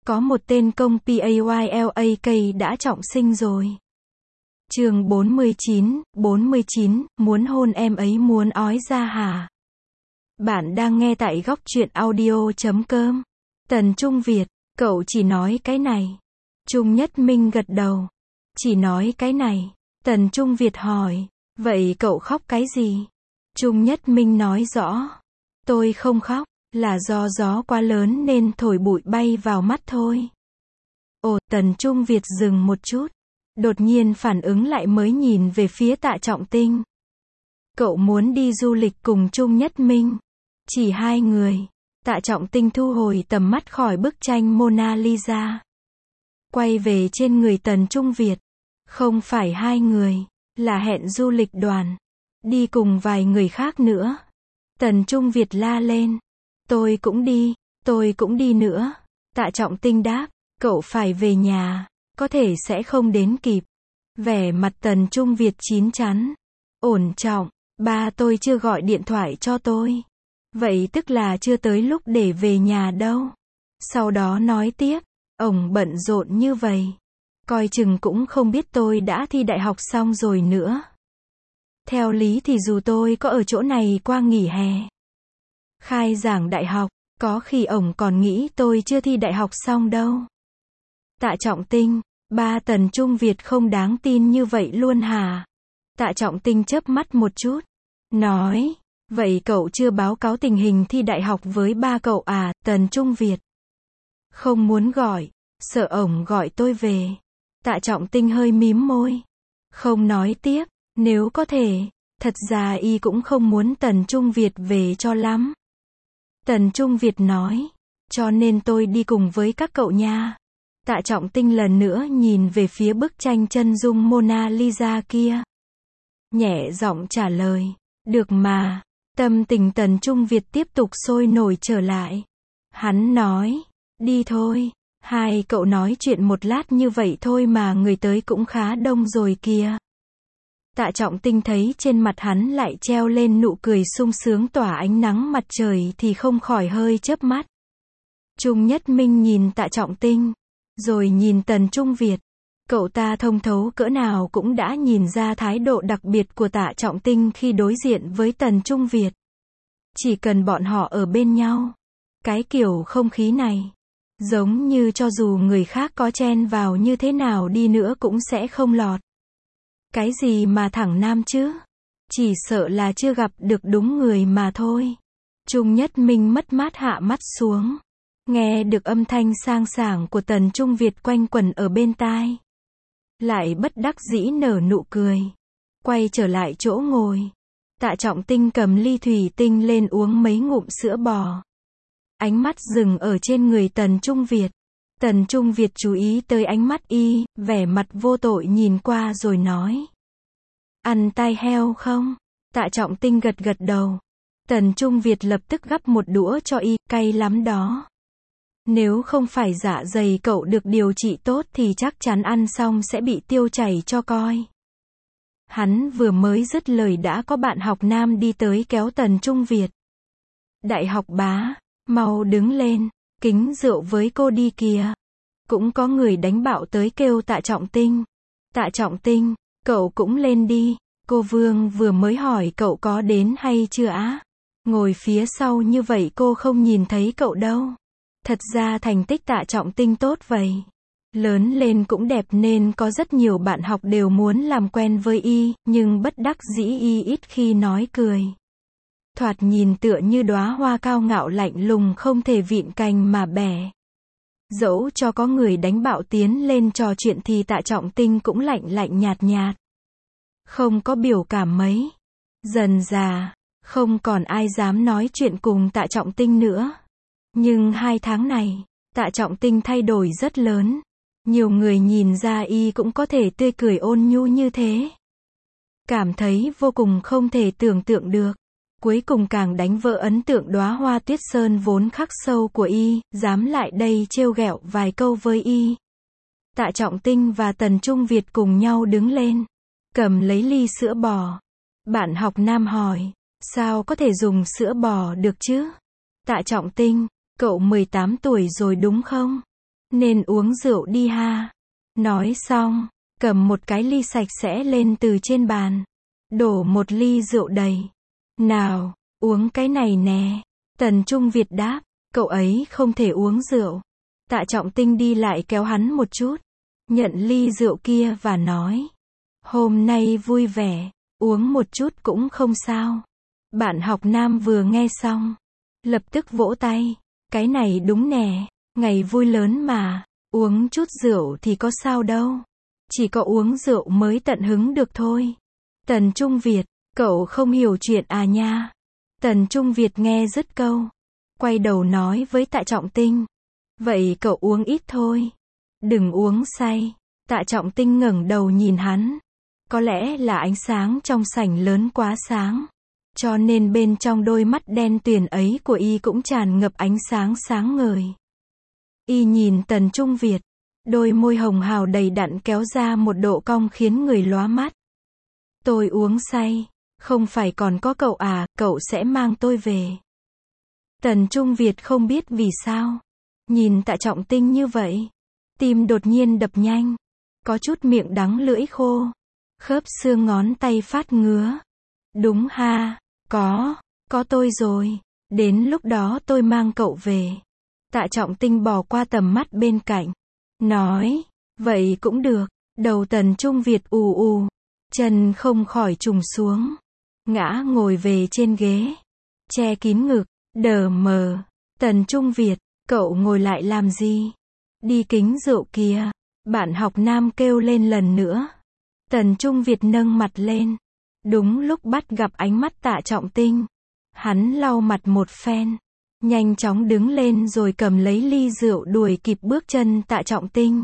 Có một tên công PAYLAK đã trọng sinh rồi. Chương 49, muốn hôn em ấy muốn ói ra hả? Bạn đang nghe tại góc truyện audio.com. Tần Trung Việt, cậu chỉ nói cái này. Trung Nhất Minh gật đầu. Chỉ nói cái này. Tần Trung Việt hỏi, vậy cậu khóc cái gì? Trung Nhất Minh nói rõ. Tôi không khóc, là do gió quá lớn nên thổi bụi bay vào mắt thôi. Ồ, Tần Trung Việt dừng một chút. Đột nhiên phản ứng lại mới nhìn về phía Tạ Trọng Tinh. Cậu muốn đi du lịch cùng Trung Nhất Minh. Chỉ hai người. Tạ Trọng Tinh thu hồi tầm mắt khỏi bức tranh Mona Lisa. Quay về trên người Tần Trung Việt. Không phải hai người, là hẹn du lịch đoàn. Đi cùng vài người khác nữa. Tần Trung Việt la lên. Tôi cũng đi nữa. Tạ Trọng Tinh đáp, cậu phải về nhà, có thể sẽ không đến kịp. Vẻ mặt Tần Trung Việt chín chắn. Ổn trọng, ba tôi chưa gọi điện thoại cho tôi. Vậy tức là chưa tới lúc để về nhà đâu. Sau đó nói tiếp, ổng bận rộn như vậy. Coi chừng cũng không biết tôi đã thi đại học xong rồi nữa. Theo lý thì dù tôi có ở chỗ này qua nghỉ hè, khai giảng đại học, có khi ổng còn nghĩ tôi chưa thi đại học xong đâu. Tạ Trọng Tinh, ba Tần Trung Việt không đáng tin như vậy luôn hả? Tạ Trọng Tinh chớp mắt một chút. Nói, vậy cậu chưa báo cáo tình hình thi đại học với ba cậu à? Tần Trung Việt không muốn gọi, sợ ổng gọi tôi về. Tạ Trọng Tinh hơi mím môi. Không nói tiếp, nếu có thể, thật ra y cũng không muốn Tần Trung Việt về cho lắm. Tần Trung Việt nói, cho nên tôi đi cùng với các cậu nha. Tạ Trọng Tinh lần nữa nhìn về phía bức tranh chân dung Mona Lisa kia. Nhẹ giọng trả lời, được mà. Tâm tình Tần Trung Việt tiếp tục sôi nổi trở lại. Hắn nói, đi thôi. Hai cậu nói chuyện một lát như vậy thôi mà người tới cũng khá đông rồi kìa. Tạ Trọng Tinh thấy trên mặt hắn lại treo lên nụ cười sung sướng tỏa ánh nắng mặt trời thì không khỏi hơi chớp mắt. Trung Nhất Minh nhìn Tạ Trọng Tinh, rồi nhìn Tần Trung Việt. Cậu ta thông thấu cỡ nào cũng đã nhìn ra thái độ đặc biệt của Tạ Trọng Tinh khi đối diện với Tần Trung Việt. Chỉ cần bọn họ ở bên nhau, cái kiểu không khí này, giống như cho dù người khác có chen vào như thế nào đi nữa cũng sẽ không lọt. Cái gì mà thẳng nam chứ? Chỉ sợ là chưa gặp được đúng người mà thôi. Trung Nhất Minh mất mát hạ mắt xuống. Nghe được âm thanh sang sảng của Tần Trung Việt quanh quẩn ở bên tai. Lại bất đắc dĩ nở nụ cười. Quay trở lại chỗ ngồi. Tạ Trọng Tinh cầm ly thủy tinh lên uống mấy ngụm sữa bò. Ánh mắt dừng ở trên người Tần Trung Việt. Tần Trung Việt chú ý tới ánh mắt y, vẻ mặt vô tội nhìn qua rồi nói. Ăn tai heo không? Tạ Trọng Tinh gật gật đầu. Tần Trung Việt lập tức gắp một đũa cho y, cay lắm đó. Nếu không phải dạ dày cậu được điều trị tốt thì chắc chắn ăn xong sẽ bị tiêu chảy cho coi. Hắn vừa mới dứt lời đã có bạn học nam đi tới kéo Tần Trung Việt. Đại học bá, mau đứng lên, kính rượu với cô đi kìa. Cũng có người đánh bạo tới kêu Tạ Trọng Tinh. Tạ Trọng Tinh, cậu cũng lên đi. Cô Vương vừa mới hỏi cậu có đến hay chưa á? Ngồi phía sau như vậy cô không nhìn thấy cậu đâu. Thật ra thành tích Tạ Trọng Tinh tốt vậy. Lớn lên cũng đẹp nên có rất nhiều bạn học đều muốn làm quen với y, nhưng bất đắc dĩ y ít khi nói cười. Thoạt nhìn tựa như đóa hoa cao ngạo lạnh lùng không thể vịn cành mà bẻ. Dẫu cho có người đánh bạo tiến lên trò chuyện thì Tạ Trọng Tinh cũng lạnh lạnh nhạt nhạt. Không có biểu cảm mấy. Dần dà, không còn ai dám nói chuyện cùng Tạ Trọng Tinh nữa. Nhưng 2 tháng này, Tạ Trọng Tinh thay đổi rất lớn. Nhiều người nhìn ra y cũng có thể tươi cười ôn nhu như thế. Cảm thấy vô cùng không thể tưởng tượng được. Cuối cùng càng đánh vỡ ấn tượng đóa hoa tuyết sơn vốn khắc sâu của y, dám lại đây trêu ghẹo vài câu với y. Tạ Trọng Tinh và Tần Trung Việt cùng nhau đứng lên, cầm lấy ly sữa bò. Bạn học nam hỏi, sao có thể dùng sữa bò được chứ? Tạ Trọng Tinh, cậu 18 tuổi rồi đúng không? Nên uống rượu đi ha. Nói xong, cầm một cái ly sạch sẽ lên từ trên bàn. Đổ một ly rượu đầy. Nào, uống cái này nè. Tần Trung Việt đáp, cậu ấy không thể uống rượu. Tạ Trọng Tinh đi lại kéo hắn một chút. Nhận ly rượu kia và nói. Hôm nay vui vẻ, uống một chút cũng không sao. Bạn học nam vừa nghe xong. Lập tức vỗ tay. Cái này đúng nè, ngày vui lớn mà. Uống chút rượu thì có sao đâu. Chỉ có uống rượu mới tận hứng được thôi. Tần Trung Việt, cậu không hiểu chuyện à nha. Tần Trung Việt nghe dứt câu. Quay đầu nói với Tạ Trọng Tinh. Vậy cậu uống ít thôi. Đừng uống say. Tạ Trọng Tinh ngẩng đầu nhìn hắn. Có lẽ là ánh sáng trong sảnh lớn quá sáng. Cho nên bên trong đôi mắt đen tuyền ấy của y cũng tràn ngập ánh sáng sáng ngời. Y nhìn Tần Trung Việt. Đôi môi hồng hào đầy đặn kéo ra một độ cong khiến người lóa mắt. Tôi uống say. Không phải còn có cậu à, cậu sẽ mang tôi về. Tần Trung Việt không biết vì sao. Nhìn Tạ Trọng Tinh như vậy. Tim đột nhiên đập nhanh. Có chút miệng đắng lưỡi khô. Khớp xương ngón tay phát ngứa. Đúng ha, có tôi rồi. Đến lúc đó tôi mang cậu về. Tạ Trọng Tinh bỏ qua tầm mắt bên cạnh. Nói, vậy cũng được. Đầu Tần Trung Việt ù ù. Chân không khỏi trùng xuống. Ngã ngồi về trên ghế. Che kín ngực, đờ mờ. Tần Trung Việt, cậu ngồi lại làm gì? Đi kính rượu kìa. Bạn học nam kêu lên lần nữa. Tần Trung Việt nâng mặt lên. Đúng lúc bắt gặp ánh mắt Tạ Trọng Tinh. Hắn lau mặt một phen. Nhanh chóng đứng lên rồi cầm lấy ly rượu đuổi kịp bước chân Tạ Trọng Tinh.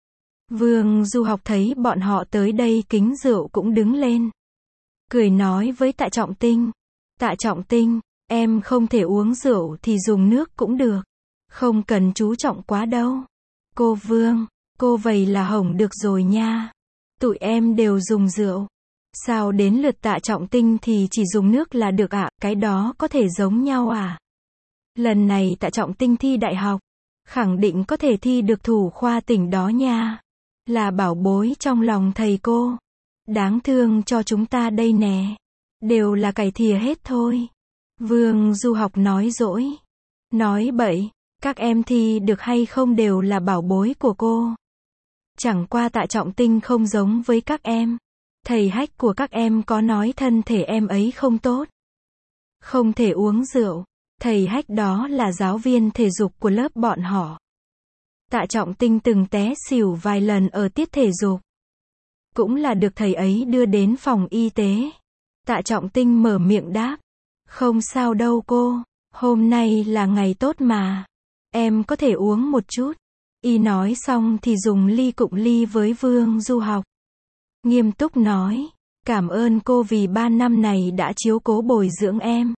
Vương Du Học thấy bọn họ tới đây kính rượu cũng đứng lên. Cười nói với Tạ Trọng Tinh. Tạ Trọng Tinh, em không thể uống rượu thì dùng nước cũng được. Không cần chú trọng quá đâu. Cô Vương, cô vậy là hỏng được rồi nha. Tụi em đều dùng rượu. Sao đến lượt Tạ Trọng Tinh thì chỉ dùng nước là được ạ, cái đó có thể giống nhau à? Lần này Tạ Trọng Tinh thi đại học. Khẳng định có thể thi được thủ khoa tỉnh đó nha. Là bảo bối trong lòng thầy cô. Đáng thương cho chúng ta đây nè. Đều là cày thìa hết thôi. Vương Du Học nói dỗi. Nói bậy, các em thi được hay không đều là bảo bối của cô. Chẳng qua Tạ Trọng Tinh không giống với các em. Thầy Hách của các em có nói thân thể em ấy không tốt. Không thể uống rượu. Thầy Hách đó là giáo viên thể dục của lớp bọn họ. Tạ Trọng Tinh từng té xỉu vài lần ở tiết thể dục. Cũng là được thầy ấy đưa đến phòng y tế. Tạ Trọng Tinh mở miệng đáp. Không sao đâu cô. Hôm nay là ngày tốt mà. Em có thể uống một chút. Y nói xong thì dùng ly cụng ly với Vương Du Học. Nghiêm túc nói. Cảm ơn cô vì 3 năm này đã chiếu cố bồi dưỡng em.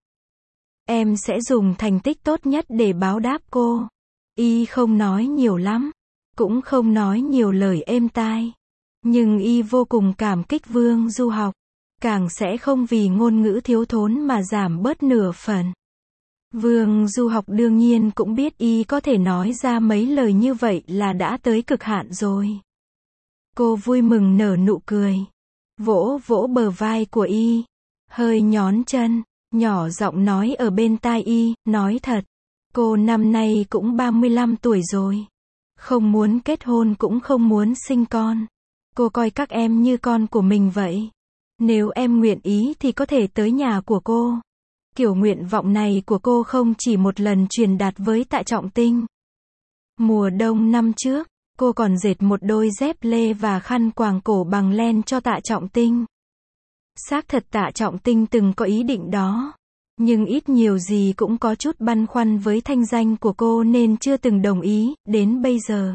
Em sẽ dùng thành tích tốt nhất để báo đáp cô. Y không nói nhiều lắm. Cũng không nói nhiều lời êm tai. Nhưng y vô cùng cảm kích Vương Du Học. Càng sẽ không vì ngôn ngữ thiếu thốn mà giảm bớt nửa phần. Vương Du Học đương nhiên cũng biết y có thể nói ra mấy lời như vậy là đã tới cực hạn rồi. Cô vui mừng nở nụ cười. Vỗ vỗ bờ vai của y. Hơi nhón chân. Nhỏ giọng nói ở bên tai y. Nói thật. Cô năm nay cũng 35 tuổi rồi. Không muốn kết hôn cũng không muốn sinh con. Cô coi các em như con của mình vậy. Nếu em nguyện ý thì có thể tới nhà của cô. Kiểu nguyện vọng này của cô không chỉ một lần truyền đạt với Tạ Trọng Tinh. Mùa đông năm trước, cô còn dệt một đôi dép lê và khăn quàng cổ bằng len cho Tạ Trọng Tinh. Xác thật Tạ Trọng Tinh từng có ý định đó. Nhưng ít nhiều gì cũng có chút băn khoăn với thanh danh của cô nên chưa từng đồng ý, đến bây giờ.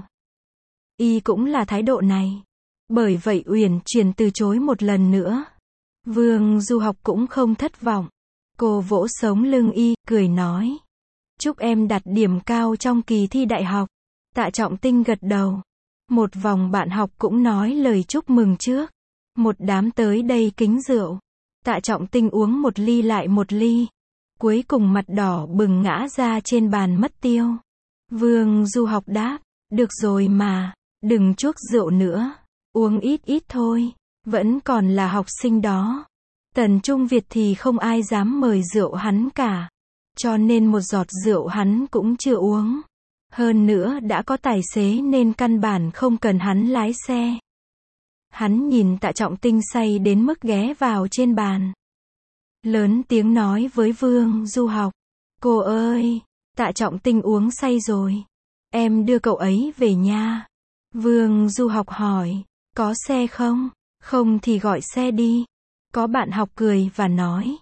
Y cũng là thái độ này. Bởi vậy Uyển Chuyển từ chối một lần nữa. Vương Du Học cũng không thất vọng. Cô vỗ sống lưng y, cười nói. Chúc em đạt điểm cao trong kỳ thi đại học. Tạ Trọng Tinh gật đầu. Một vòng bạn học cũng nói lời chúc mừng trước. Một đám tới đây kính rượu. Tạ Trọng Tinh uống một ly lại một ly. Cuối cùng mặt đỏ bừng ngã ra trên bàn mất tiêu. Vương Du Học đáp. Được rồi mà, đừng chuốc rượu nữa, uống ít ít thôi, vẫn còn là học sinh đó. Tần Trung Việt thì không ai dám mời rượu hắn cả, cho nên một giọt rượu hắn cũng chưa uống. Hơn nữa đã có tài xế nên căn bản không cần hắn lái xe. Hắn nhìn Tạ Trọng Tinh say đến mức ghé vào trên bàn. Lớn tiếng nói với Vương Du Học. Cô ơi, Tạ Trọng Tinh uống say rồi. Em đưa cậu ấy về nha. Vương Du Học hỏi. Có xe không? Không thì gọi xe đi. Có bạn học cười và nói.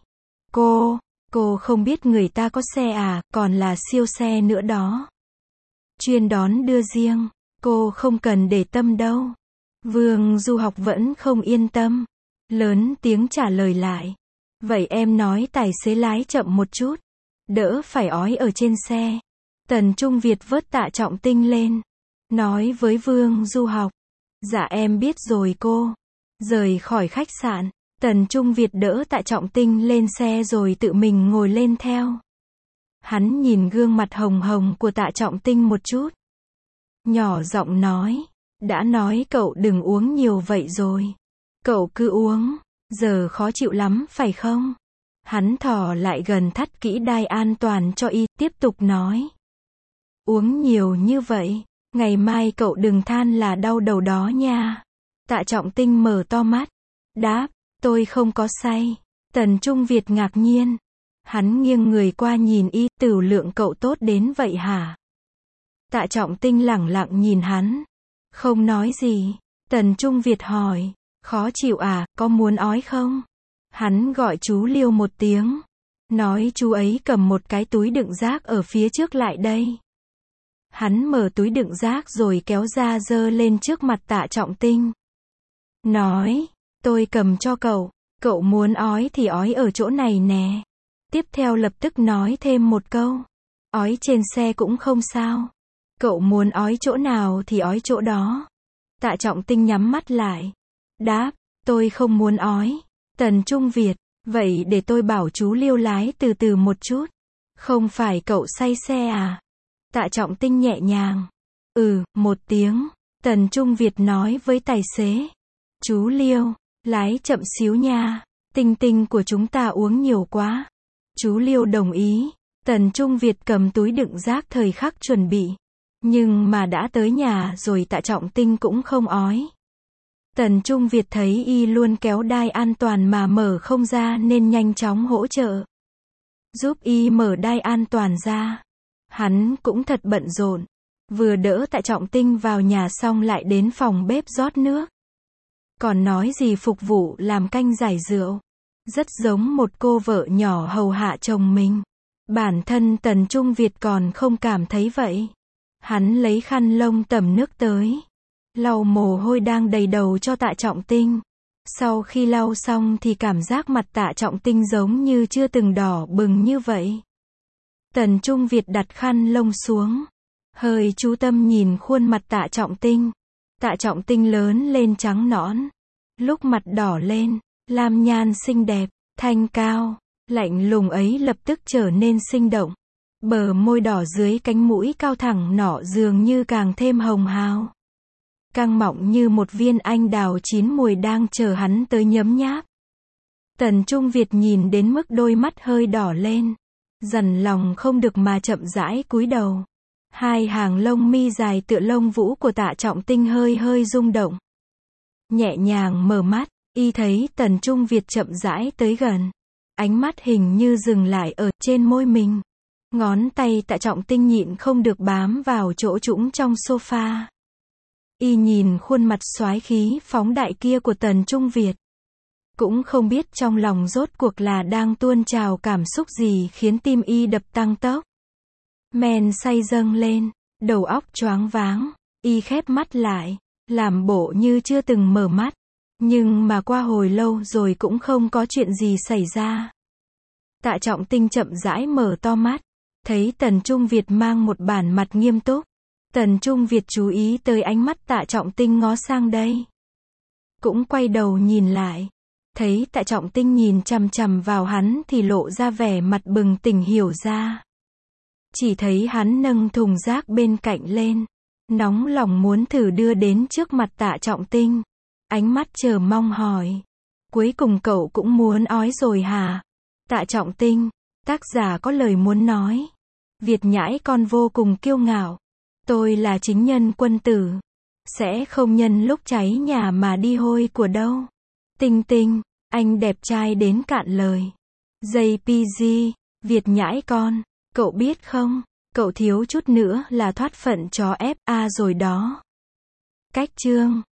Cô không biết người ta có xe à, còn là siêu xe nữa đó. Chuyên đón đưa riêng, cô không cần để tâm đâu. Vương Du Học vẫn không yên tâm. Lớn tiếng trả lời lại. Vậy em nói tài xế lái chậm một chút, đỡ phải ói ở trên xe. Tần Trung Việt vớt Tạ Trọng Tinh lên, nói với Vương Du Học. Dạ em biết rồi cô. Rời khỏi khách sạn, Tần Trung Việt đỡ Tạ Trọng Tinh lên xe rồi tự mình ngồi lên theo. Hắn nhìn gương mặt hồng hồng của Tạ Trọng Tinh một chút. Nhỏ giọng nói. Đã nói cậu đừng uống nhiều vậy rồi. Cậu cứ uống, giờ khó chịu lắm phải không? Hắn thò lại gần thắt kỹ đai an toàn cho y, tiếp tục nói. Uống nhiều như vậy, ngày mai cậu đừng than là đau đầu đó nha. Tạ Trọng Tinh mở to mắt. Đáp, tôi không có say. Tần Trung Việt ngạc nhiên. Hắn nghiêng người qua nhìn y, tửu lượng cậu tốt đến vậy hả? Tạ Trọng Tinh lẳng lặng nhìn hắn. Không nói gì. Tần Trung Việt hỏi. Khó chịu à, có muốn ói không? Hắn gọi chú Liêu một tiếng. Nói chú ấy cầm một cái túi đựng rác ở phía trước lại đây. Hắn mở túi đựng rác rồi kéo ra giơ lên trước mặt Tạ Trọng Tinh. Nói, tôi cầm cho cậu muốn ói thì ói ở chỗ này nè. Tiếp theo lập tức nói thêm một câu. Ói trên xe cũng không sao. Cậu muốn ói chỗ nào thì ói chỗ đó. Tạ Trọng Tinh nhắm mắt lại. Đáp, tôi không muốn ói. Tần Trung Việt, vậy để tôi bảo chú Liêu lái từ từ một chút. Không phải cậu say xe à? Tạ Trọng Tinh nhẹ nhàng. Một tiếng. Tần Trung Việt nói với tài xế. Chú Liêu, lái chậm xíu nha. Tinh Tinh của chúng ta uống nhiều quá. Chú Liêu đồng ý. Tần Trung Việt cầm túi đựng rác thời khắc chuẩn bị. Nhưng mà đã tới nhà rồi Tạ Trọng Tinh cũng không ói. Tần Trung Việt thấy y luôn kéo đai an toàn mà mở không ra nên nhanh chóng hỗ trợ. Giúp y mở đai an toàn ra. Hắn cũng thật bận rộn. Vừa đỡ Tạ Trọng Tinh vào nhà xong lại đến phòng bếp rót nước. Còn nói gì phục vụ làm canh giải rượu. Rất giống một cô vợ nhỏ hầu hạ chồng mình. Bản thân Tần Trung Việt còn không cảm thấy vậy. Hắn lấy khăn lông tẩm nước tới. Lau mồ hôi đang đầy đầu cho Tạ Trọng Tinh. Sau khi lau xong thì cảm giác mặt Tạ Trọng Tinh giống như chưa từng đỏ bừng như vậy. Tần Trung Việt đặt khăn lông xuống. Hơi chú tâm nhìn khuôn mặt Tạ Trọng Tinh. Tạ Trọng Tinh lớn lên trắng nõn. Lúc mặt đỏ lên, lam nhan xinh đẹp, thanh cao, lạnh lùng ấy lập tức trở nên sinh động. Bờ môi đỏ dưới cánh mũi cao thẳng nọ dường như càng thêm hồng hào. Căng mọng như một viên anh đào chín mùi đang chờ hắn tới nhấm nháp. Tần Trung Việt nhìn đến mức đôi mắt hơi đỏ lên. Dằn lòng không được mà chậm rãi cúi đầu. Hai hàng lông mi dài tựa lông vũ của Tạ Trọng Tinh hơi hơi rung động. Nhẹ nhàng mở mắt, y thấy Tần Trung Việt chậm rãi tới gần. Ánh mắt hình như dừng lại ở trên môi mình. Ngón tay Tạ Trọng Tinh nhịn không được bám vào chỗ trũng trong sofa. Y nhìn khuôn mặt soái khí phóng đại kia của Tần Trung Việt. Cũng không biết trong lòng rốt cuộc là đang tuôn trào cảm xúc gì khiến tim y đập tăng tốc. Men say dâng lên, đầu óc choáng váng, y khép mắt lại, làm bộ như chưa từng mở mắt. Nhưng mà qua hồi lâu rồi cũng không có chuyện gì xảy ra. Tạ Trọng Tinh chậm rãi mở to mắt, thấy Tần Trung Việt mang một bản mặt nghiêm túc. Tần Trung Việt chú ý tới ánh mắt Tạ Trọng Tinh ngó sang đây. Cũng quay đầu nhìn lại. Thấy Tạ Trọng Tinh nhìn chằm chằm vào hắn thì lộ ra vẻ mặt bừng tỉnh hiểu ra. Chỉ thấy hắn nâng thùng rác bên cạnh lên. Nóng lòng muốn thử đưa đến trước mặt Tạ Trọng Tinh. Ánh mắt chờ mong hỏi. Cuối cùng cậu cũng muốn ói rồi hả? Tạ Trọng Tinh, tác giả có lời muốn nói. Việt nhãi con vô cùng kiêu ngạo. Tôi là chính nhân quân tử. Sẽ không nhân lúc cháy nhà mà đi hôi của đâu. Tinh Tinh, anh đẹp trai đến cạn lời. JPG, Việt nhãi con, cậu biết không, cậu thiếu chút nữa là thoát phận chó FA rồi đó. Cách chương